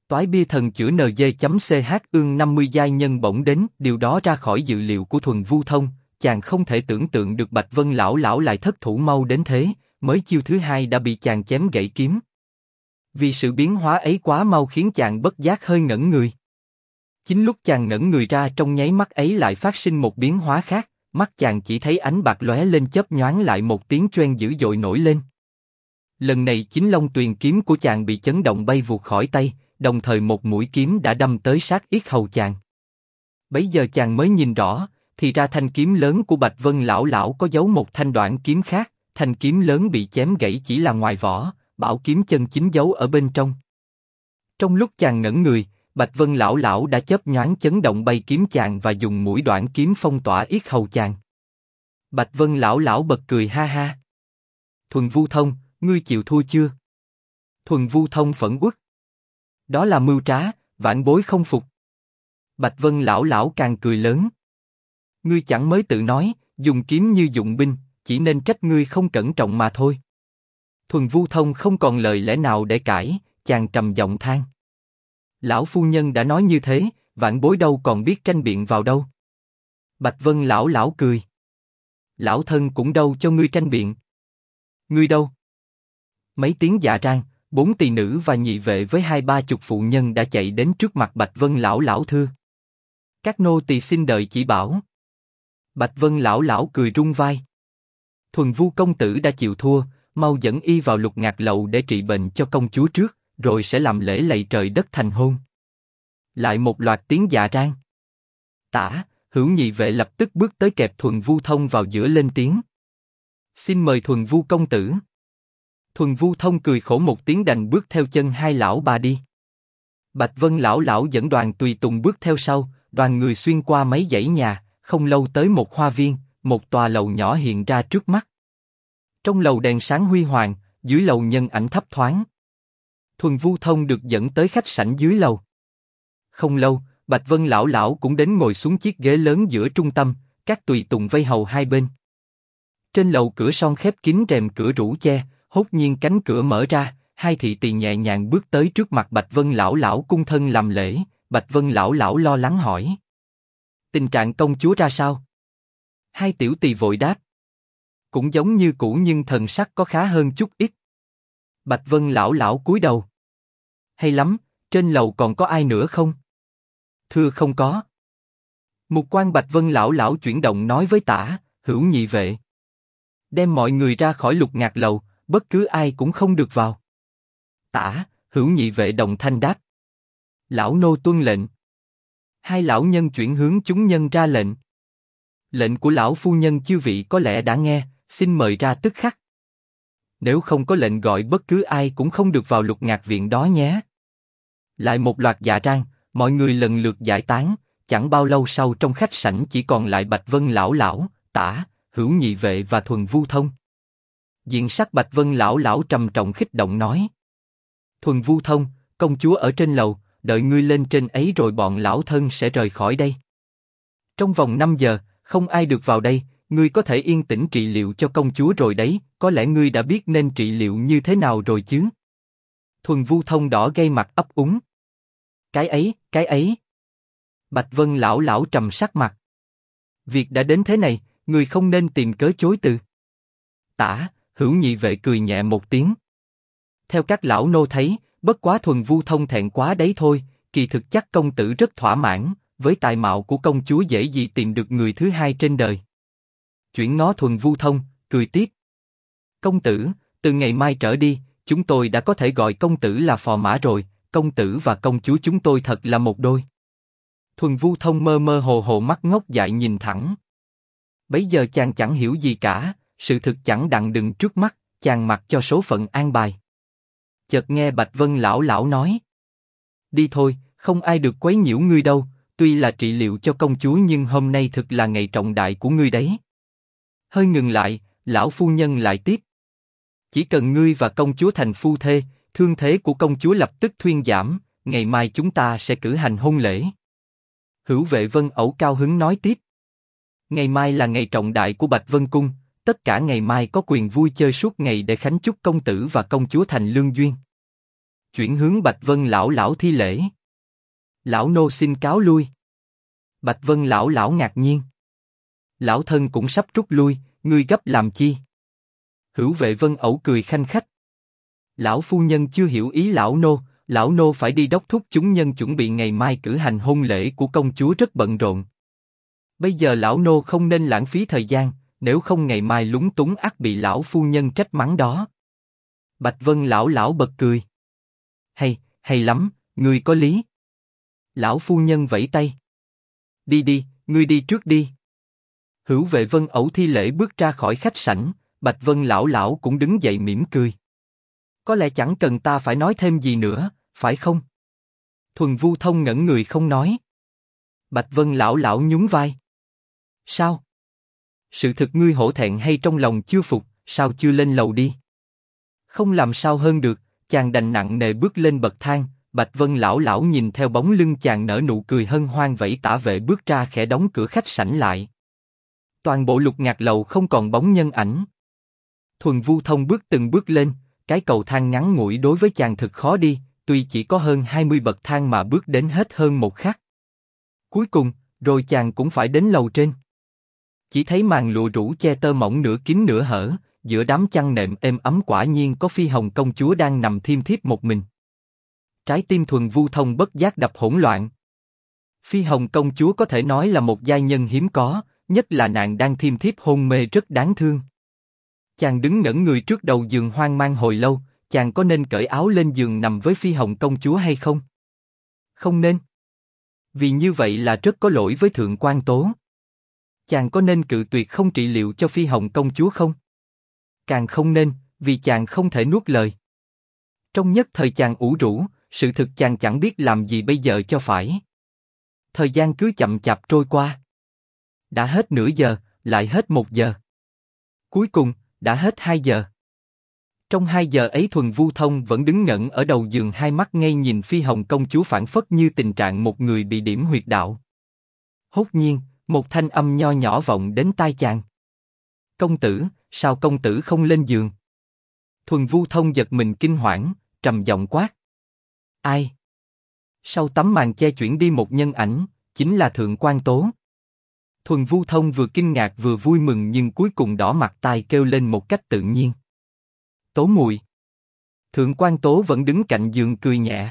Toái bia thần chữa NG.ch ương 50 giai nhân bỗng đến, điều đó ra khỏi dự liệu của Thuần Vu Thông, chàng không thể tưởng tượng được Bạch Vân lão lão lại thất thủ mau đến thế, mới chiêu thứ hai đã bị chàng chém gãy kiếm. Vì sự biến hóa ấy quá mau khiến chàng bất giác hơi ngẩn người. Chính lúc chàng ngẩn người ra, trong nháy mắt ấy lại phát sinh một biến hóa khác, mắt chàng chỉ thấy ánh bạc lóe lên chớp nhoáng, lại một tiếng choeng dữ dội nổi lên. Lần này chính Long Tuyền kiếm của chàng bị chấn động bay vụt khỏi tay, đồng thời một mũi kiếm đã đâm tới sát yết hầu chàng. Bấy giờ chàng mới nhìn rõ, thì ra thanh kiếm lớn của Bạch Vân lão lão có giấu một thanh đoạn kiếm khác, thanh kiếm lớn bị chém gãy chỉ là ngoài vỏ, bảo kiếm chân chính giấu ở bên trong. Trong lúc chàng ngẩn người, Bạch Vân lão lão đã chớp nhoáng chấn động bay kiếm chàng và dùng mũi đoạn kiếm phong tỏa yết hầu chàng. Bạch Vân lão lão bật cười ha ha. Thuần Vu Thông, ngươi chịu thua chưa? Thuần Vu Thông phẫn uất. Đó là mưu trá, vãn bối không phục. Bạch Vân lão lão càng cười lớn. Ngươi chẳng mới tự nói, dùng kiếm như dụng binh, chỉ nên trách ngươi không cẩn trọng mà thôi. Thuần Vu Thông không còn lời lẽ nào để cãi, chàng trầm giọng than. Lão phu nhân đã nói như thế, vãn bối đâu còn biết tranh biện vào đâu. Bạch Vân lão lão cười. Lão thân cũng đâu cho ngươi tranh biện. Ngươi đâu? Mấy tiếng dạ rang, 4 tỳ nữ và nhị vệ với 20-30 phụ nhân đã chạy đến trước mặt Bạch Vân lão lão thưa. Các nô tỳ xin đợi chỉ bảo. Bạch Vân lão lão cười rung vai. Thuần Vu công tử đã chịu thua, mau dẫn y vào Lục Ngạc lầu để trị bệnh cho công chúa trước, rồi sẽ làm lễ lạy trời đất thành hôn. Lại một loạt tiếng dạ rang. Tả, Hữu nhị vệ lập tức bước tới kẹp Thuần Vu Thông vào giữa lên tiếng. Xin mời Thuần Vu công tử. Thuần Vu Thông cười khổ một tiếng đành bước theo chân hai lão bà đi. Bạch Vân lão lão dẫn đoàn tùy tùng bước theo sau, đoàn người xuyên qua mấy dãy nhà, không lâu tới một hoa viên, một tòa lầu nhỏ hiện ra trước mắt. Trong lầu đèn sáng huy hoàng, dưới lầu nhân ảnh thấp thoáng. Thuần Vu Thông được dẫn tới khách sảnh dưới lầu. Không lâu, Bạch Vân lão lão cũng đến ngồi xuống chiếc ghế lớn giữa trung tâm, các tùy tùng vây hầu hai bên. Trên lầu cửa son khép kín rèm cửa rủ che, hốt nhiên cánh cửa mở ra, hai thị tỳ nhẹ nhàng bước tới trước mặt Bạch Vân lão lão cung thân làm lễ. Bạch Vân lão lão lo lắng hỏi: tình trạng công chúa ra sao? Hai tiểu tỳ vội đáp: cũng giống như cũ nhưng thần sắc có khá hơn chút ít. Bạch Vân lão lão cúi đầu: hay lắm, trên lầu còn có ai nữa không? Thưa không có. Mục quan Bạch Vân lão lão chuyển động nói với Tả, Hữu nhị vệ: đem mọi người ra khỏi Lục Ngạc lầu, bất cứ ai cũng không được vào. Tả, Hữu nhị vệ đồng thanh đáp: lão nô tuân lệnh. Hai lão nhân chuyển hướng chúng nhân ra lệnh. Lệnh của lão phu nhân chư vị có lẽ đã nghe, xin mời ra tức khắc. Nếu không có lệnh gọi bất cứ ai cũng không được vào Lục Ngạc viện đó nhé. Lại một loạt dạ rang, mọi người lần lượt giải tán. Chẳng bao lâu sau trong khách sảnh chỉ còn lại Bạch Vân lão lão, Tả, Hữu nhị vệ và Thuần Vu Thông. Diện sắc Bạch Vân lão lão trầm trọng khích động nói: Thuần Vu Thông, công chúa ở trên lầu, đợi ngươi lên trên ấy rồi bọn lão thân sẽ rời khỏi đây. Trong vòng 5 giờ, không ai được vào đây, ngươi có thể yên tĩnh trị liệu cho công chúa rồi đấy, có lẽ ngươi đã biết nên trị liệu như thế nào rồi chứ? Thuần Vu Thông đỏ gây mặt ấp úng. Cái ấy. Bạch Vân lão lão trầm sắc mặt. Việc đã đến thế này, ngươi không nên tìm cớ chối từ. Tả, Hữu nhị vệ cười nhẹ một tiếng. Theo các lão nô thấy, bất quá Thuần Vu Thông thẹn quá đấy thôi, kỳ thực chắc công tử rất thỏa mãn, với tài mạo của công chúa dễ gì tìm được người thứ hai trên đời. Chuyển ngó Thuần Vu Thông, cười tiếp: công tử, từ ngày mai trở đi, chúng tôi đã có thể gọi công tử là phò mã rồi, công tử và công chúa chúng tôi thật là một đôi. Thuần Vu Thông mơ mơ hồ hồ mắt ngốc dại nhìn thẳng. Bấy giờ chàng chẳng hiểu gì cả, sự thực chẳng đặng đừng trước mắt, chàng mặc cho số phận an bài. Chợt nghe Bạch Vân lão lão nói: đi thôi, không ai được quấy nhiễu ngươi đâu, tuy là trị liệu cho công chúa nhưng hôm nay thực là ngày trọng đại của ngươi đấy. Hơi ngừng lại, lão phu nhân lại tiếp: chỉ cần ngươi và công chúa thành phu thê, thương thế của công chúa lập tức thuyên giảm, ngày mai chúng ta sẽ cử hành hôn lễ. Hữu vệ Vân Ẩu cao hứng nói tiếp: ngày mai là ngày trọng đại của Bạch Vân cung, tất cả ngày mai có quyền vui chơi suốt ngày để khánh chúc công tử và công chúa thành lương duyên. chuyển hướng Bạch Vân lão lão thi lễ. Lão nô xin cáo lui. Bạch Vân lão lão ngạc nhiên. Lão thân cũng sắp rút lui, ngươi gấp làm chi? Hữu Vệ Vân ẩu cười khanh khách. Lão phu nhân chưa hiểu ý lão nô phải đi đốc thúc chúng nhân chuẩn bị ngày mai cử hành hôn lễ của công chúa rất bận rộn. Bây giờ lão nô không nên lãng phí thời gian, nếu không ngày mai lúng túng ắt bị lão phu nhân trách mắng đó. Bạch Vân lão lão bật cười. Hay lắm, ngươi có lý. Lão phu nhân vẫy tay. Đi, ngươi đi trước đi. Hữu Vệ Vân ẩu thi lễ bước ra khỏi khách sảnh, Bạch Vân lão lão cũng đứng dậy mỉm cười. Có lẽ chẳng cần ta phải nói thêm gì nữa, phải không? Thuần Vu Thông ngẩn người không nói. Bạch Vân lão lão nhún vai. Sao? Sự thực ngươi hổ thẹn hay trong lòng chưa phục, sao chưa lên lầu đi? Không làm sao hơn được, chàng đành nặng nề bước lên bậc thang. Bạch Vân lão lão nhìn theo bóng lưng chàng nở nụ cười hân hoan vẫy tả vệ bước ra khẽ đóng cửa khách sảnh lại. Toàn bộ Lục Ngạc lầu không còn bóng nhân ảnh. Thuần Vu Thông bước từng bước lên, cái cầu thang ngắn ngủi đối với chàng thực khó đi, tuy chỉ có hơn 20 bậc thang mà bước đến hết hơn một khắc. Cuối cùng, rồi chàng cũng phải đến lầu trên. Chỉ thấy màn lụa rủ che tơ mỏng nửa kín nửa hở, giữa đám chăn nệm êm ấm quả nhiên có Phi Hồng công chúa đang nằm thiêm thiếp một mình. Trái tim Thuần Vu Thông bất giác đập hỗn loạn. Phi Hồng công chúa có thể nói là một giai nhân hiếm có, nhất là nàng đang thiêm thiếp hôn mê rất đáng thương. Chàng đứng ngẩn người trước đầu giường hoang mang hồi lâu, chàng có nên cởi áo lên giường nằm với Phi Hồng công chúa hay không? Không nên. Vì như vậy là rất có lỗi với Thượng Quan Tố. Chàng có nên cự tuyệt không trị liệu cho Phi Hồng công chúa không? Càng không nên, vì chàng không thể nuốt lời. Trong nhất thời chàng ủ rũ, sự thực chàng chẳng biết làm gì bây giờ cho phải. Thời gian cứ chậm chạp trôi qua. Đã hết nửa giờ, lại hết 1 giờ. Cuối cùng, đã hết 2 giờ. Trong 2 giờ ấy Thuần Vu Thông vẫn đứng ngẩn ở đầu giường, hai mắt ngây nhìn Phi Hồng công chúa phảng phất như tình trạng một người bị điểm huyệt đạo. Hốt nhiên, một thanh âm nho nhỏ vọng đến tai chàng. Công tử, sao công tử không lên giường? Thuần Vu Thông giật mình kinh hoảng, trầm giọng quát. Ai? Sau tấm màn che chuyển đi một nhân ảnh, chính là Thượng Quan Tố. Thuần Vu Thông vừa kinh ngạc vừa vui mừng nhưng cuối cùng đỏ mặt tai kêu lên một cách tự nhiên. Tố muội. Thượng Quan Tố vẫn đứng cạnh giường cười nhẹ.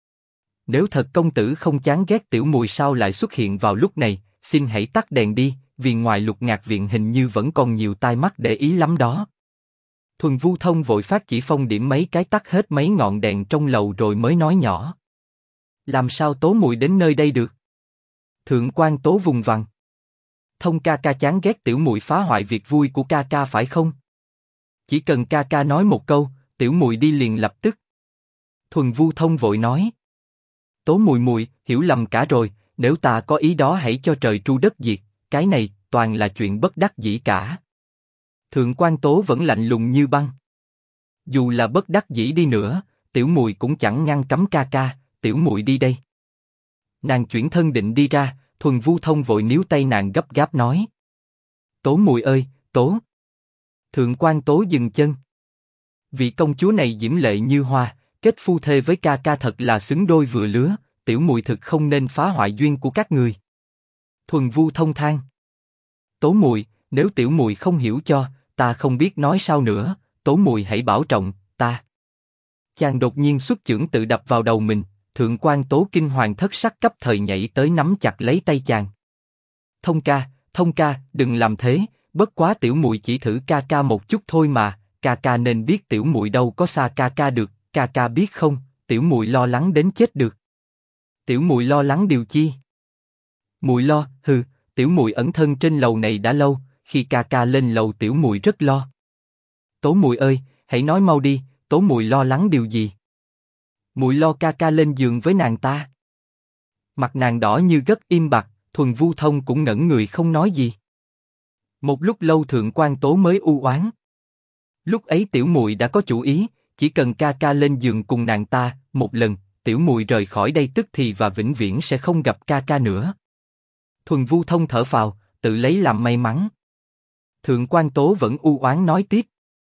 Nếu thật công tử không chán ghét tiểu muội sao lại xuất hiện vào lúc này, xin hãy tắt đèn đi, vì ngoài Lục Ngạc viện hình như vẫn còn nhiều tai mắt để ý lắm đó. Thuần Vu Thông vội phát chỉ phong điểm mấy cái tắt hết mấy ngọn đèn trong lầu rồi mới nói nhỏ. Làm sao Tố muội đến nơi đây được? Thượng Quan Tố vùng vằng. Thông ca ca chán ghét tiểu muội phá hoại việc vui của ca ca phải không? Chỉ cần ca ca nói một câu, tiểu muội đi liền lập tức. Thuần Vu Thông vội nói. Tố muội muội hiểu lầm cả rồi, nếu ta có ý đó hãy cho trời tru đất diệt, cái này toàn là chuyện bất đắc dĩ cả. Thượng Quan Tố vẫn lạnh lùng như băng. Dù là bất đắc dĩ đi nữa, tiểu muội cũng chẳng ngăn cấm ca ca, tiểu muội đi đây. Nàng chuyển thân định đi ra, Thuần Vu Thông vội níu tay nàng gấp gáp nói. Tố muội ơi, Tố. Thượng Quan Tố dừng chân. Vị công chúa này diễm lệ như hoa, kết phu thê với ca ca thật là xứng đôi vừa lứa, tiểu muội thực không nên phá hoại duyên của các người. Thuần Vu Thông than. Tố muội, nếu tiểu muội không hiểu cho, ta không biết nói sao nữa, Tố muội hãy bảo trọng, ta. Chàng đột nhiên xuất chưởng tự đập vào đầu mình, Thượng Quan Tố kinh hoàng thất sắc cấp thời nhảy tới nắm chặt lấy tay chàng. Thông ca, đừng làm thế, bất quá tiểu muội chỉ thử ca ca một chút thôi mà, ca ca nên biết tiểu muội đâu có xa ca ca được, ca ca biết không, tiểu muội lo lắng đến chết được. Tiểu muội lo lắng điều chi? Muội lo, tiểu muội ẩn thân trên lầu này đã lâu, khi ca ca lên lầu tiểu muội rất lo. Tố muội ơi, hãy nói mau đi, Tố muội lo lắng điều gì? Muội lo ca ca lên giường với nàng ta. Mặt nàng đỏ như gất im bặt, Thuần Vu Thông cũng ngẩn người không nói gì. Một lúc lâu Thượng Quan Tố mới u oán. Lúc ấy tiểu muội đã có chủ ý, chỉ cần ca ca lên giường cùng nàng ta một lần, tiểu muội rời khỏi đây tức thì và vĩnh viễn sẽ không gặp ca ca nữa. Thuần Vu Thông thở phào, tự lấy làm may mắn. Thượng Quan Tố vẫn u oán nói tiếp.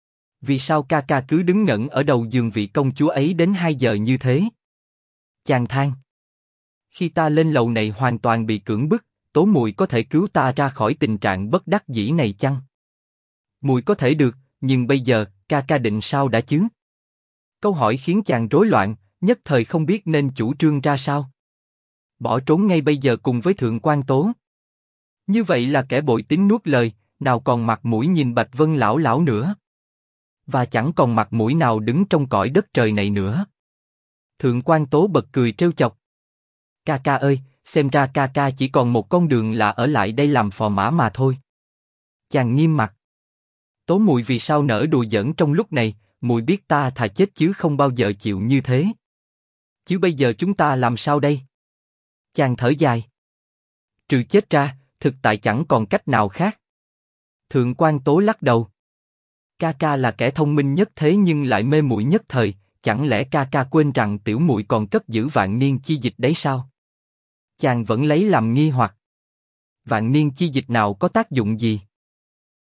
Vì sao ca ca cứ đứng ngẩn ở đầu giường vị công chúa ấy đến 2 giờ như thế? Chàng than. Khi ta lên lầu này hoàn toàn bị cưỡng bức, Tố muội có thể cứu ta ra khỏi tình trạng bất đắc dĩ này chăng? Muội có thể được, nhưng bây giờ, ca ca định sao đã chứ? Câu hỏi khiến chàng rối loạn, nhất thời không biết nên chủ trương ra sao. Bỏ trốn ngay bây giờ cùng với Thượng quan Tố. Như vậy là kẻ bội tín nuốt lời, nào còn mặt mũi nhìn Bạch Vân lão lão nữa. Và chẳng còn mặt mũi nào đứng trong cõi đất trời này nữa. Thượng quan Tố bật cười trêu chọc. Ca ca ơi, xem ra ca ca chỉ còn một con đường là ở lại đây làm phò mã mà thôi. Chàng nghiêm mặt. Tố muội vì sao nỡ đùa giỡn trong lúc này, muội biết ta thà chết chứ không bao giờ chịu như thế. Chứ bây giờ chúng ta làm sao đây? Chàng thở dài. Trừ chết ra, thực tại chẳng còn cách nào khác. Thượng quan Tố lắc đầu. Ca ca là kẻ thông minh nhất thế nhưng lại mê muội nhất thời, chẳng lẽ ca ca quên rằng tiểu muội còn cất giữ vạn niên chi dịch đấy sao? Chàng vẫn lấy làm nghi hoặc. Vạn niên chi dịch nào có tác dụng gì?